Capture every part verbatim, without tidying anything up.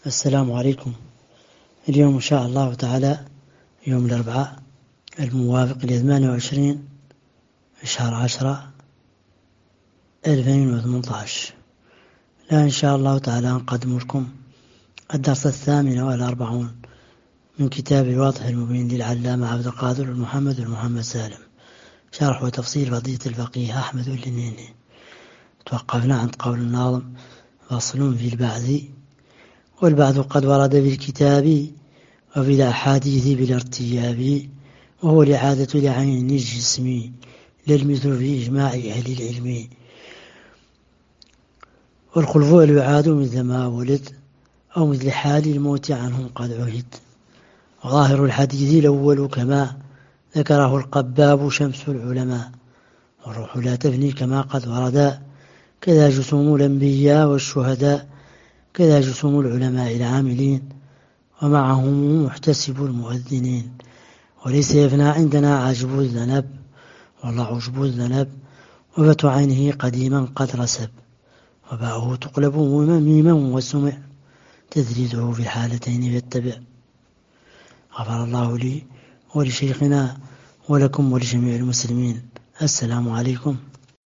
السلام عليكم. اليوم إن شاء الله تعالى يوم الأربعاء الموافق لثمانية وعشرين شهر عشرة ألفين وثمانية عشر. لا إن شاء الله تعالى نقدم لكم الدرس الثامن والأربعون من كتاب الواضح المبين للعلامة عبد القادر محمد محمد سالم، شرح وتفصيل فضيلة الفقيه أحمد النيني. توقفنا عند قول الناظم: فصل في البعث، والبعث قد ورد بالكتاب وفي الأحاديث بالارتياب، وهو الإعادة لعين الجسم للمثل في إجماع أهل العلم. والخلف يعاد مثل ما ولد أو مثل حال الموت عنهم قد عهد. وظاهر الحديث الأول كما ذكره القباب شمس العلماء، والروح لا تفني كما قد ورد، كذا جسوم الأنبياء والشهداء، كذا جسوم العلماء العاملين، ومعهم محتسب المؤذنين. وليس يفنى عندنا عجب الذنب، والله عجب الذنب، وفتح عينه قديما قد رسب، وباءه تقلب ميما وسمع، تدريده في الحالتين فاتبع. غفر الله لي ولشيخنا ولكم ولجميع المسلمين. السلام عليكم.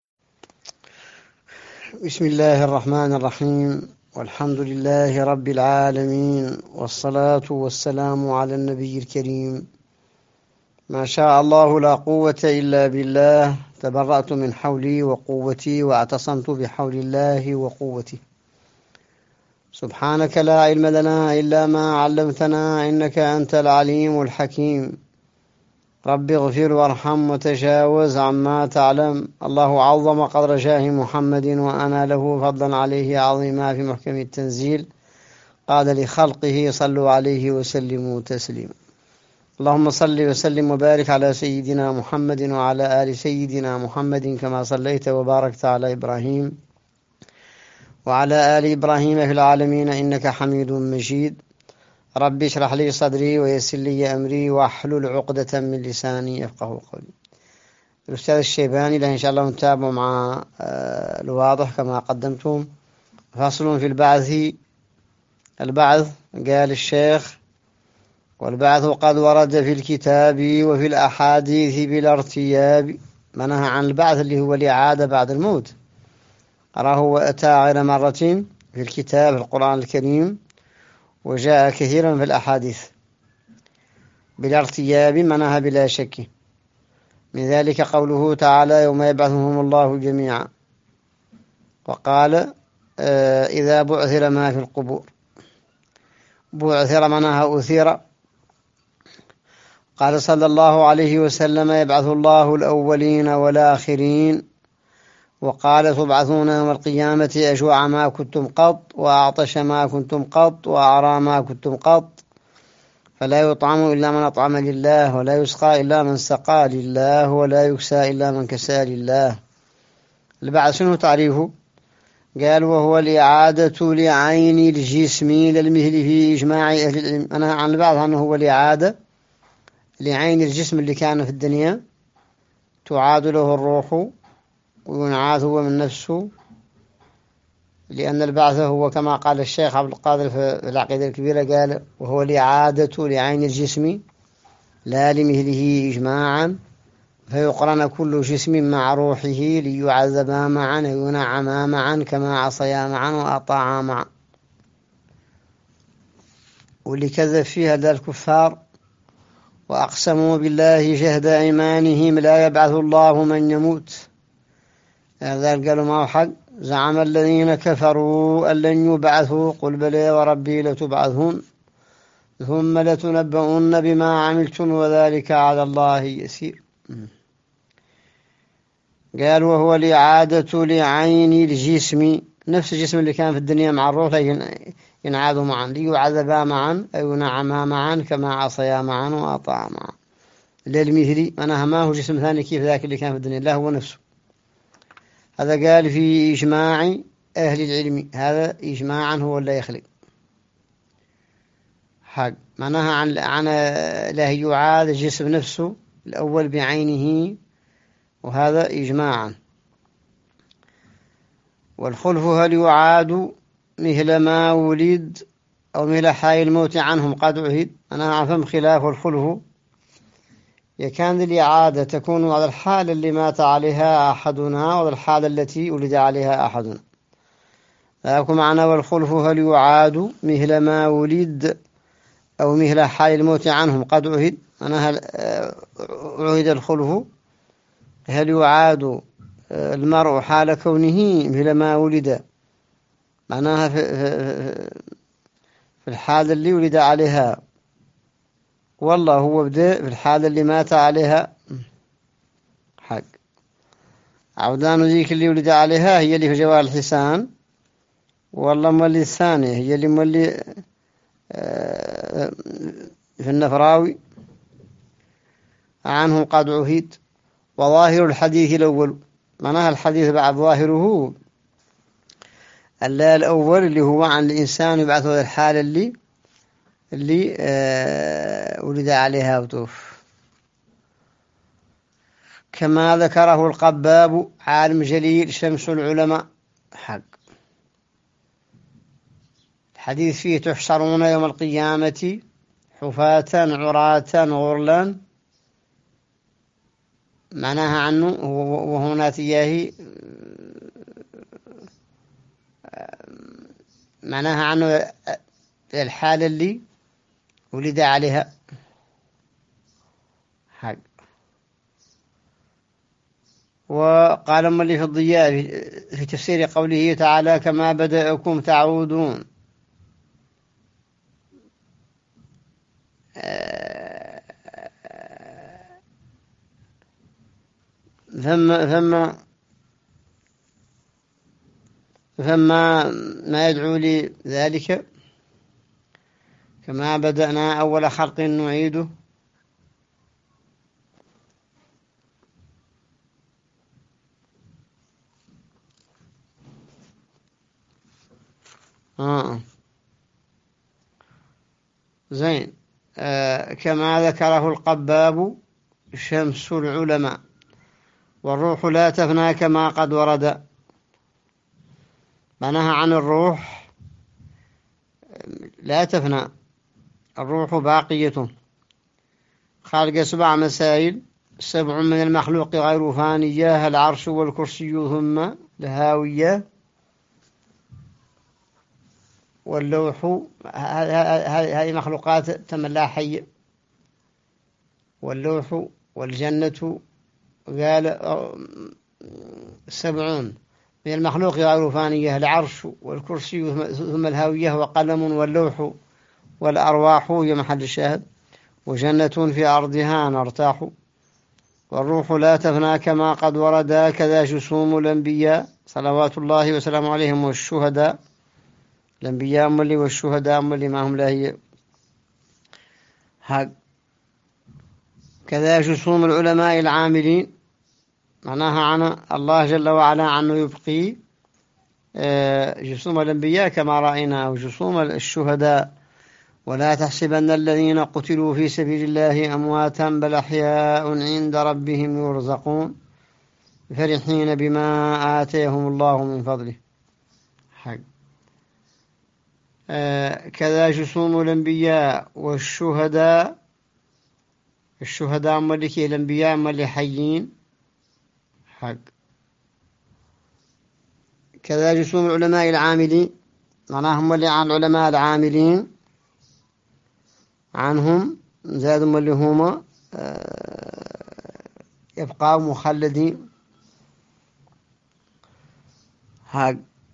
بسم الله الرحمن الرحيم، والحمد لله رب العالمين، والصلاة والسلام على النبي الكريم. ما شاء الله لا قوة إلا بالله، تبرأت من حولي وقوتي واعتصمت بحول الله وقوتي. سبحانك لا علم لنا إلا ما علمتنا، إنك أنت العليم الحكيم. رب اغفر وارحم وتجاوز عما تعلم. الله عظم قدر جاه محمد وأنا له فضلا عليه عظيما في محكم التنزيل. قال لخلقه: صلوا عليه وسلموا تسليما. اللهم صل وسلم وبارك على سيدنا محمد وعلى آل سيدنا محمد، كما صليت وباركت على إبراهيم وعلى آل إبراهيم في العالمين إنك حميد مجيد. ربي اشرح لي صدري ويسر لي أمري واحلل عقدة من لساني يفقه قولي. الأستاذ الشيباني له إن شاء الله نتابع مع الواضح كما قدمتم. فصل في البعث. البعث قال الشيخ: والبعث قد ورد في الكتاب وفي الأحاديث بالارتياب. منها عن البعث اللي هو الإعادة بعد الموت، أراه وأتى غير مرة في الكتاب في القرآن الكريم، وجاء كثيرا في الأحاديث. بالارتياب منها بلا شك، من ذلك قوله تعالى: يوم يبعثهم الله جميعا. وقال: آه إذا بعثر ما في القبور. بعثر منها أثير. قال صلى الله عليه وسلم: يبعث الله الأولين والآخرين. وقال: تبعثون يوم القيامة أجوع ما كنتم قط، وأعطش ما كنتم قط، وأعرى ما كنتم قط، فلا يطعم إلا من أطعم لله، ولا يسقى إلا من سقى لله، ولا يكسى إلا من كسى لله. البعث شنو تعريفه؟ قال: وهو الإعادة لعين الجسم للمثل في إجماع أهل العلم. أنا عن البعث أنه هو الإعادة لعين الجسم اللي كان في الدنيا، تعاد له الروح وينعاد هو من نفسه، لأن البعث هو كما قال الشيخ عبد القادر في العقيدة الكبيرة، قال: وهو الإعادة لعين الجسم لا لمثله إجماعا، فيقرن كل جسم مع روحه ليعذبا معا وينعما معا كما عصيا معا وأطاعا معا. واللي كذب فيها ذا الكفار وأقسموا بالله جهد أيمانهم لا يبعث الله من يموت. هذا قالوا ما هو حق. زعم الذين كفروا أن لن يبعثوا، قل بلى وربي لتبعثون ثم لتنبؤن بما عملتم وذلك على الله يسير. قال: وهو الإعادة لعين الجسم، نفس الجسم اللي كان في الدنيا مع الروح ينعادوا معا، ليعذبا معا أي ينعما معا كما عصيا معا وأطاعا معا. للمثل معناها ما هو جسم ثاني كيف ذاك اللي كان في الدنيا، لا هو نفسه. هذا قال في إجماع أهل العلم، هذا إجماعا هو اللي يخلق حق. معناها عن عن لا يعاد الجسم نفسه الأول بعينه، وهذا إجماعا. والخلف هل يعاد مثل ما ولد أو مثل حال الموت عنهم قد عهد. أنا أفهم خلاف الخلف يكان الإعادة تكون على الحال اللي مات عليها أحدنا وعلى الحال التي ولد عليها أحدنا. لكن معنى والخلف هل يعاد مثل ما ولد أو مثل حال الموت عنهم قد عهد. أنا هل عهد الخلف هل يعاد المرء حال كونه مثل ما ولد، معناها في الحال اللي ولد عليها، والله هو بدأ في الحال اللي مات عليها حق. عودان ذيك اللي ولد عليها هي اللي في جوال الحسان، والله مولي الثانية هي اللي مولي في النفراوي عنهم قد عهد. وظاهر الحديث الأول، معناها الحديث بعد ظاهره اللا الأول اللي هو عن الإنسان يبعث هذا الحال اللي اللي آه ولد عليها وتوف، كما ذكره القباب عالم جليل شمس العلماء حق. الحديث فيه تحشرون يوم القيامة حفاة عراة غرلا، معناها عنه وهنا تياهي معناها عنه الحالة اللي ولد عليها حق. وقال ملي في الضياء في تفسير قوله تعالى كما بدأكم تعودون، ثم ثم فما ما يدعو لي ذلك كما بدأنا أول خلق نعيده. آه. زين. آه. كما ذكره القباب شمس العلماء والروح لا تفنى كما قد ورد، معناها عن الروح لا تفنى، الروح باقية. خالق سبع مسائل، سبع من المخلوق غير فانية، العرش والكرسي ثم الهاوية واللوح، هذه مخلوقات تملا حي، واللوح والجنة قال سبعون من المخلوق غير فانية، العرش والكرسي ثم الهاوية وقلم واللوح والأرواح هي محل الشاهد، وجنة في أرضها نرتاح، والروح لا تفنى كما قد ورد، كذا جسوم الأنبياء صلوات الله وسلامه عليهم والشهداء، الأنبياء أم اللي والشهداء أم اللي ما هم لا هي حق. كذا جسوم العلماء العاملين، معناها عن الله جل وعلا عنه يبقي جسوم الأنبياء كما رأينا وجسوم الشهداء. ولا تحسبن الذين قتلوا في سبيل الله أمواتا بل أحياء عند ربهم يرزقون فرحين بما آتيهم الله من فضله حق. آه كذا جسوم الأنبياء والشهداء، الشهداء ملكي الأنبياء ملي حيين حق. كذا جسوم العلماء العاملين، معناهم ملي عن العلماء العاملين عنهم زادهم اللي هما يبقى مخلدين حق.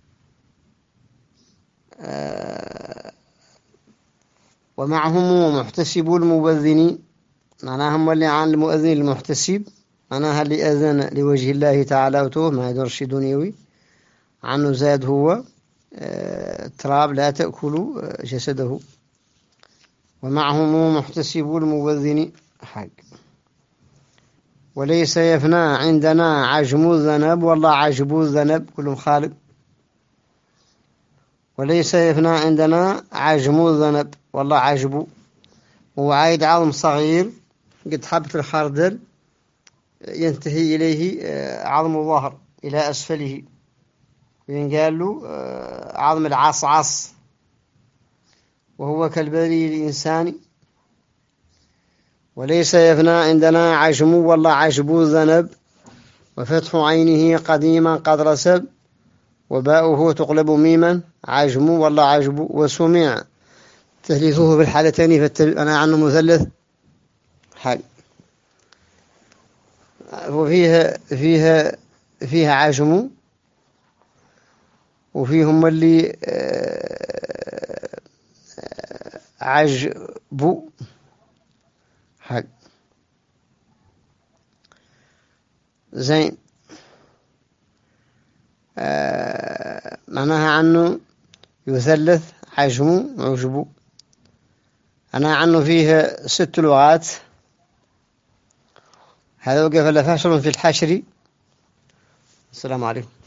ومعهم محتسبو المبذنين، معناهم اللي عن المؤذن المحتسب، معناها اللي أذن لوجه الله تعالى وتوه ما يدرش دنيوي عنه، زاد هو تراب لا تأكل جسده. ومعهم محتسبو المبذنين حق. وليس يفنى عندنا عجم الذنب، والله عجب الذنب كلهم خالق. وليس يفنى عندنا عجم الذنب، والله عجبه هو عايد عظم صغير قد حبة الخردل ينتهي إليه عظم الظهر إلى أسفله، وينقال له عظم العصعص، وهو كالبري الإنساني. وليس يفنى عندنا عجم ولا عجب ذنب، وفتح عينه قديما قد رسب، وباؤه تقلب ميما عجم ولا عجب. وسمع تثليثه في الحالتين فأنا عنه مثلث حال. وفيها فيها فيها عجم، وفيهم اللي عجب حق زين. آه معناها عنه يثلث عجم عجب. أنا عنه فيه ست لغات. هذا وقف لفاشل في الحشر. السلام عليكم.